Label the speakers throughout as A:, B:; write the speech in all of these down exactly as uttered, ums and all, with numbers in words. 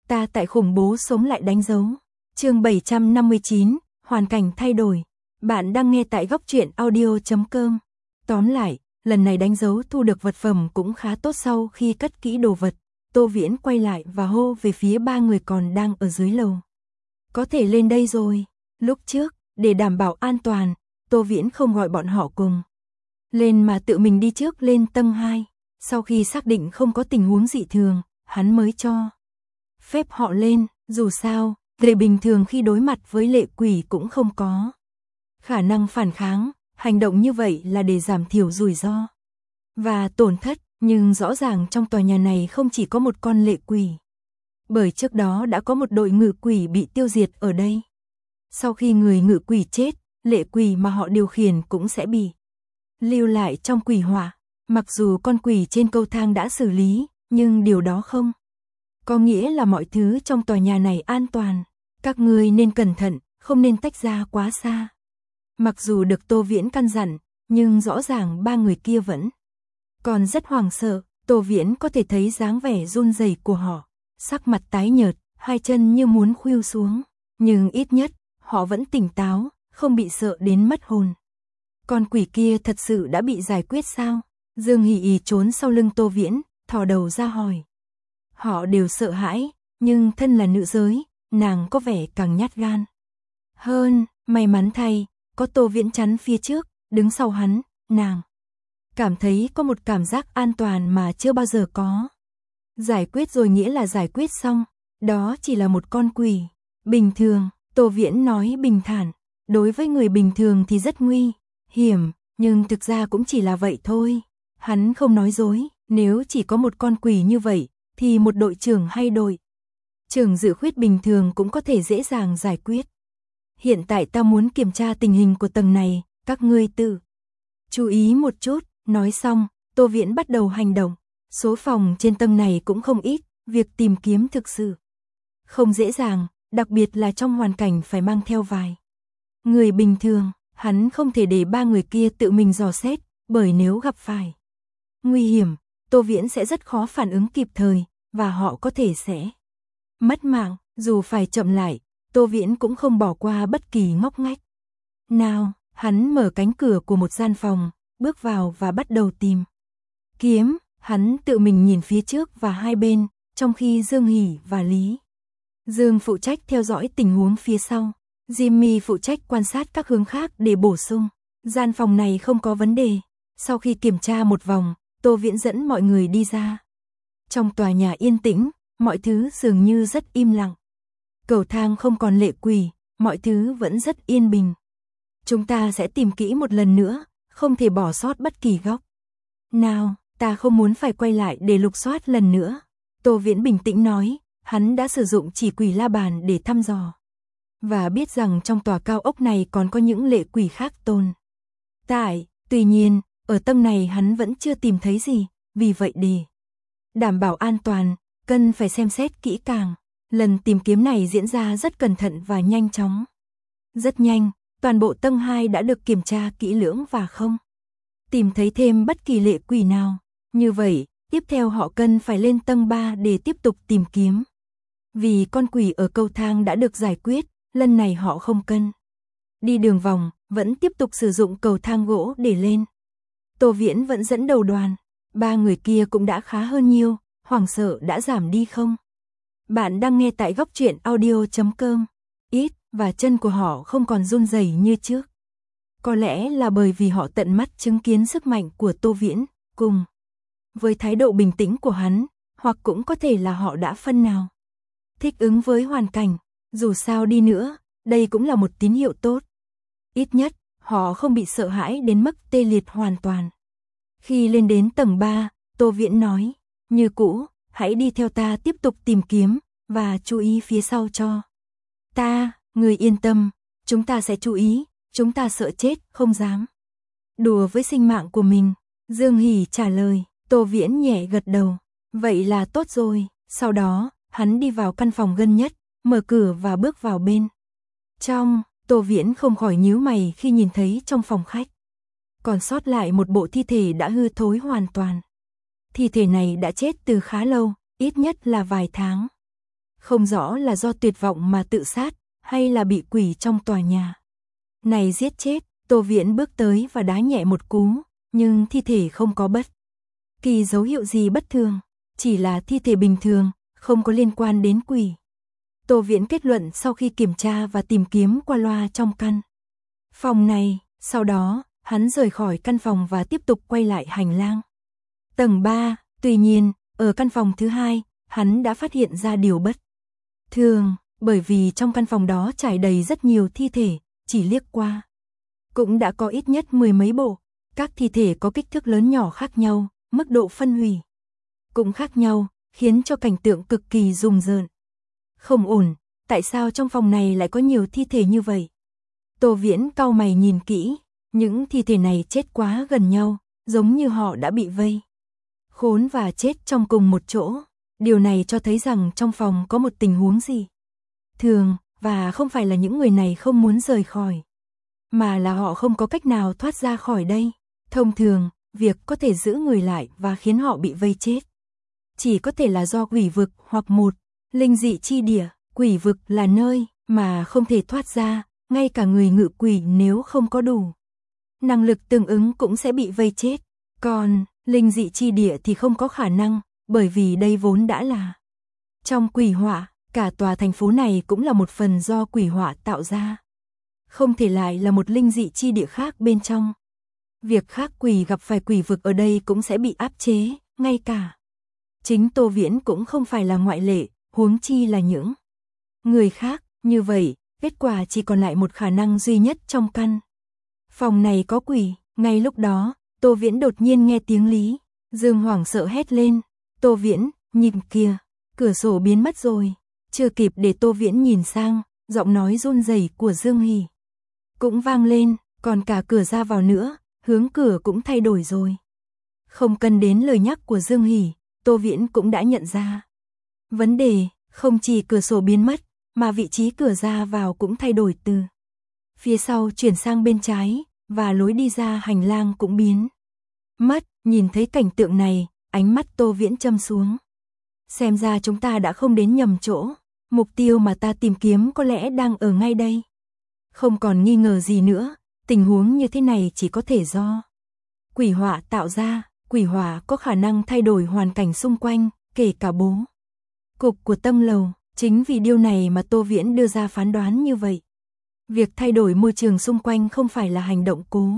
A: Ta tại khủng bố sống lại đánh dấu. Chương bảy trăm năm mươi chín, hoàn cảnh thay đổi. Bạn đang nghe tại góc truyện audio chấm com. Tóm lại, lần này đánh dấu thu được vật phẩm cũng khá tốt. Sau khi cất kỹ đồ vật, Tô Viễn quay lại và hô về phía ba người còn đang ở dưới lầu. Có thể lên đây rồi. Lúc trước, để đảm bảo an toàn, Tô Viễn không gọi bọn họ cùng lên mà tự mình đi trước lên tầng hai. Sau khi xác định không có tình huống dị thường, hắn mới cho phép họ lên. Dù sao, người bình thường khi đối mặt với lệ quỷ cũng không có khả năng phản kháng, hành động như vậy là để giảm thiểu rủi ro và tổn thất, nhưng rõ ràng trong tòa nhà này không chỉ có một con lệ quỷ, bởi trước đó đã có một đội ngự quỷ bị tiêu diệt ở đây. Sau khi người ngự quỷ chết, lệ quỷ mà họ điều khiển cũng sẽ bị lưu lại trong quỷ hỏa. Mặc dù con quỷ trên cầu thang đã xử lý, nhưng điều đó không có nghĩa là mọi thứ trong tòa nhà này an toàn. Các ngươi nên cẩn thận, không nên tách ra quá xa. Mặc dù được Tô Viễn căn dặn, nhưng rõ ràng ba người kia vẫn còn rất hoảng sợ. Tô Viễn có thể thấy dáng vẻ run rẩy của họ, sắc mặt tái nhợt, hai chân như muốn khuỵu xuống, nhưng ít nhất họ vẫn tỉnh táo, không bị sợ đến mất hồn. Con quỷ kia thật sự đã bị giải quyết sao? Dương Hỷ Ỷ trốn sau lưng Tô Viễn, thò đầu ra hỏi. Họ đều sợ hãi, nhưng thân là nữ giới, nàng có vẻ càng nhát gan hơn. May mắn thay, có Tô Viễn chắn phía trước, đứng sau hắn, nàng cảm thấy có một cảm giác an toàn mà chưa bao giờ có. Giải quyết rồi nghĩa là giải quyết xong, đó chỉ là một con quỷ bình thường. Tô Viễn nói bình thản, đối với người bình thường thì rất nguy hiểm, nhưng thực ra cũng chỉ là vậy thôi. Hắn không nói dối, nếu chỉ có một con quỷ như vậy, thì một đội trưởng hay đội trưởng dự khuyết bình thường cũng có thể dễ dàng giải quyết. Hiện tại ta muốn kiểm tra tình hình của tầng này, các ngươi tự chú ý một chút. Nói xong, Tô Viễn bắt đầu hành động. Số phòng trên tầng này cũng không ít, việc tìm kiếm thực sự không dễ dàng, đặc biệt là trong hoàn cảnh phải mang theo vài người bình thường. Hắn không thể để ba người kia tự mình dò xét, bởi nếu gặp phải nguy hiểm, Tô Viễn sẽ rất khó phản ứng kịp thời, và họ có thể sẽ mất mạng. Dù phải chậm lại, Tô Viễn cũng không bỏ qua bất kỳ ngóc ngách nào. Hắn mở cánh cửa của một gian phòng, bước vào và bắt đầu tìm kiếm. Hắn tự mình nhìn phía trước và hai bên, trong khi Dương Hỷ và Lý Dương phụ trách theo dõi tình huống phía sau. Jimmy phụ trách quan sát các hướng khác để bổ sung. Gian phòng này không có vấn đề. Sau khi kiểm tra một vòng, Tô Viễn dẫn mọi người đi ra. Trong tòa nhà yên tĩnh, mọi thứ dường như rất im lặng. Cầu thang không còn lệ quỷ, mọi thứ vẫn rất yên bình. Chúng ta sẽ tìm kỹ một lần nữa, không thể bỏ sót bất kỳ góc nào. Ta không muốn phải quay lại để lục soát lần nữa. Tô Viễn bình tĩnh nói, hắn đã sử dụng chỉ quỷ la bàn để thăm dò, và biết rằng trong tòa cao ốc này còn có những lệ quỷ khác tồn tại. Tuy nhiên, ở tầng này hắn vẫn chưa tìm thấy gì, vì vậy để đảm bảo an toàn, cần phải xem xét kỹ càng. Lần tìm kiếm này diễn ra rất cẩn thận và nhanh chóng. Rất nhanh, toàn bộ tầng hai đã được kiểm tra kỹ lưỡng và không tìm thấy thêm bất kỳ lệ quỷ nào. Như vậy, tiếp theo họ cần phải lên tầng ba để tiếp tục tìm kiếm. Vì con quỷ ở cầu thang đã được giải quyết, lần này họ không cần đi đường vòng, vẫn tiếp tục sử dụng cầu thang gỗ để lên. Tô Viễn vẫn dẫn đầu đoàn. Ba người kia cũng đã khá hơn nhiều, hoảng sợ đã giảm đi không? Bạn đang nghe tại góc truyện audio chấm com. Ít, và chân của họ không còn run rẩy như trước. Có lẽ là bởi vì họ tận mắt chứng kiến sức mạnh của Tô Viễn, cùng với thái độ bình tĩnh của hắn, hoặc cũng có thể là họ đã phân nào thích ứng với hoàn cảnh. Dù sao đi nữa, đây cũng là một tín hiệu tốt. Ít nhất, họ không bị sợ hãi đến mức tê liệt hoàn toàn. Khi lên đến tầng ba, Tô Viễn nói, như cũ, hãy đi theo ta tiếp tục tìm kiếm, và chú ý phía sau cho ta. Người yên tâm, chúng ta sẽ chú ý, chúng ta sợ chết, không dám đùa với sinh mạng của mình. Dương Hỷ trả lời. Tô Viễn nhẹ gật đầu, vậy là tốt rồi. Sau đó, hắn đi vào căn phòng gần nhất, mở cửa và bước vào bên trong. Tô Viễn không khỏi nhíu mày khi nhìn thấy trong phòng khách còn sót lại một bộ thi thể đã hư thối hoàn toàn. Thi thể này đã chết từ khá lâu, ít nhất là vài tháng. Không rõ là do tuyệt vọng mà tự sát, hay là bị quỷ trong tòa nhà này giết chết. Tô Viễn bước tới và đá nhẹ một cú, nhưng thi thể không có bất kỳ dấu hiệu gì bất thường, chỉ là thi thể bình thường, không có liên quan đến quỷ. Tô Viễn kết luận sau khi kiểm tra và tìm kiếm qua loa trong căn phòng này, sau đó, hắn rời khỏi căn phòng và tiếp tục quay lại hành lang tầng ba, tuy nhiên, ở căn phòng thứ hai, hắn đã phát hiện ra điều bất thường, bởi vì trong căn phòng đó trải đầy rất nhiều thi thể, chỉ liếc qua cũng đã có ít nhất mười mấy bộ, các thi thể có kích thước lớn nhỏ khác nhau, mức độ phân hủy cũng khác nhau, khiến cho cảnh tượng cực kỳ rùng rợn. Không ổn, tại sao trong phòng này lại có nhiều thi thể như vậy? Tô Viễn cau mày nhìn kỹ, những thi thể này chết quá gần nhau, giống như họ đã bị vây khốn và chết trong cùng một chỗ. Điều này cho thấy rằng trong phòng có một tình huống gì thường, và không phải là những người này không muốn rời khỏi, mà là họ không có cách nào thoát ra khỏi đây. Thông thường, việc có thể giữ người lại và khiến họ bị vây chết chỉ có thể là do quỷ vực hoặc một linh dị chi địa. Quỷ vực là nơi mà không thể thoát ra, ngay cả người ngự quỷ nếu không có đủ năng lực tương ứng cũng sẽ bị vây chết. Còn linh dị chi địa thì không có khả năng, bởi vì đây vốn đã là trong quỷ họa, cả tòa thành phố này cũng là một phần do quỷ họa tạo ra, không thể lại là một linh dị chi địa khác bên trong. Việc khác quỷ gặp phải quỷ vực ở đây cũng sẽ bị áp chế, ngay cả chính Tô Viễn cũng không phải là ngoại lệ, huống chi là những người khác. Như vậy, kết quả chỉ còn lại một khả năng duy nhất trong căn phòng này có quỷ. Ngay lúc đó, Tô Viễn đột nhiên nghe tiếng Lý Dương hoảng sợ hét lên. Tô Viễn, nhìn kìa, cửa sổ biến mất rồi. Chưa kịp để Tô Viễn nhìn sang, giọng nói run rẩy của Dương Hỉ cũng vang lên, còn cả cửa ra vào nữa, hướng cửa cũng thay đổi rồi. Không cần đến lời nhắc của Dương Hỉ, Tô Viễn cũng đã nhận ra vấn đề. Không chỉ cửa sổ biến mất, mà vị trí cửa ra vào cũng thay đổi từ phía sau chuyển sang bên trái, và lối đi ra hành lang cũng biến mất. Nhìn thấy cảnh tượng này, ánh mắt Tô Viễn châm xuống. Xem ra chúng ta đã không đến nhầm chỗ, mục tiêu mà ta tìm kiếm có lẽ đang ở ngay đây. Không còn nghi ngờ gì nữa, tình huống như thế này chỉ có thể do quỷ họa tạo ra. Quỷ họa có khả năng thay đổi hoàn cảnh xung quanh, kể cả bố cục của tầng lầu. Chính vì điều này mà Tô Viễn đưa ra phán đoán như vậy. Việc thay đổi môi trường xung quanh không phải là hành động cố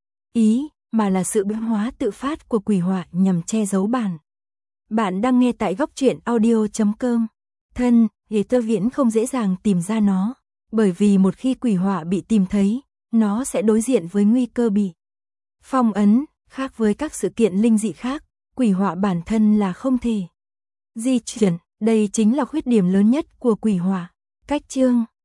A: ý, mà là sự biến hóa tự phát của quỷ họa nhằm che giấu bản. Bạn đang nghe tại góc truyện audio chấm com. Thân, thì Tô Viễn không dễ dàng tìm ra nó, bởi vì một khi quỷ họa bị tìm thấy, nó sẽ đối diện với nguy cơ bị phong ấn. Khác với các sự kiện linh dị khác, quỷ họa bản thân là không thể di chuyển. Đây chính là khuyết điểm lớn nhất của quỷ họa. Cách chương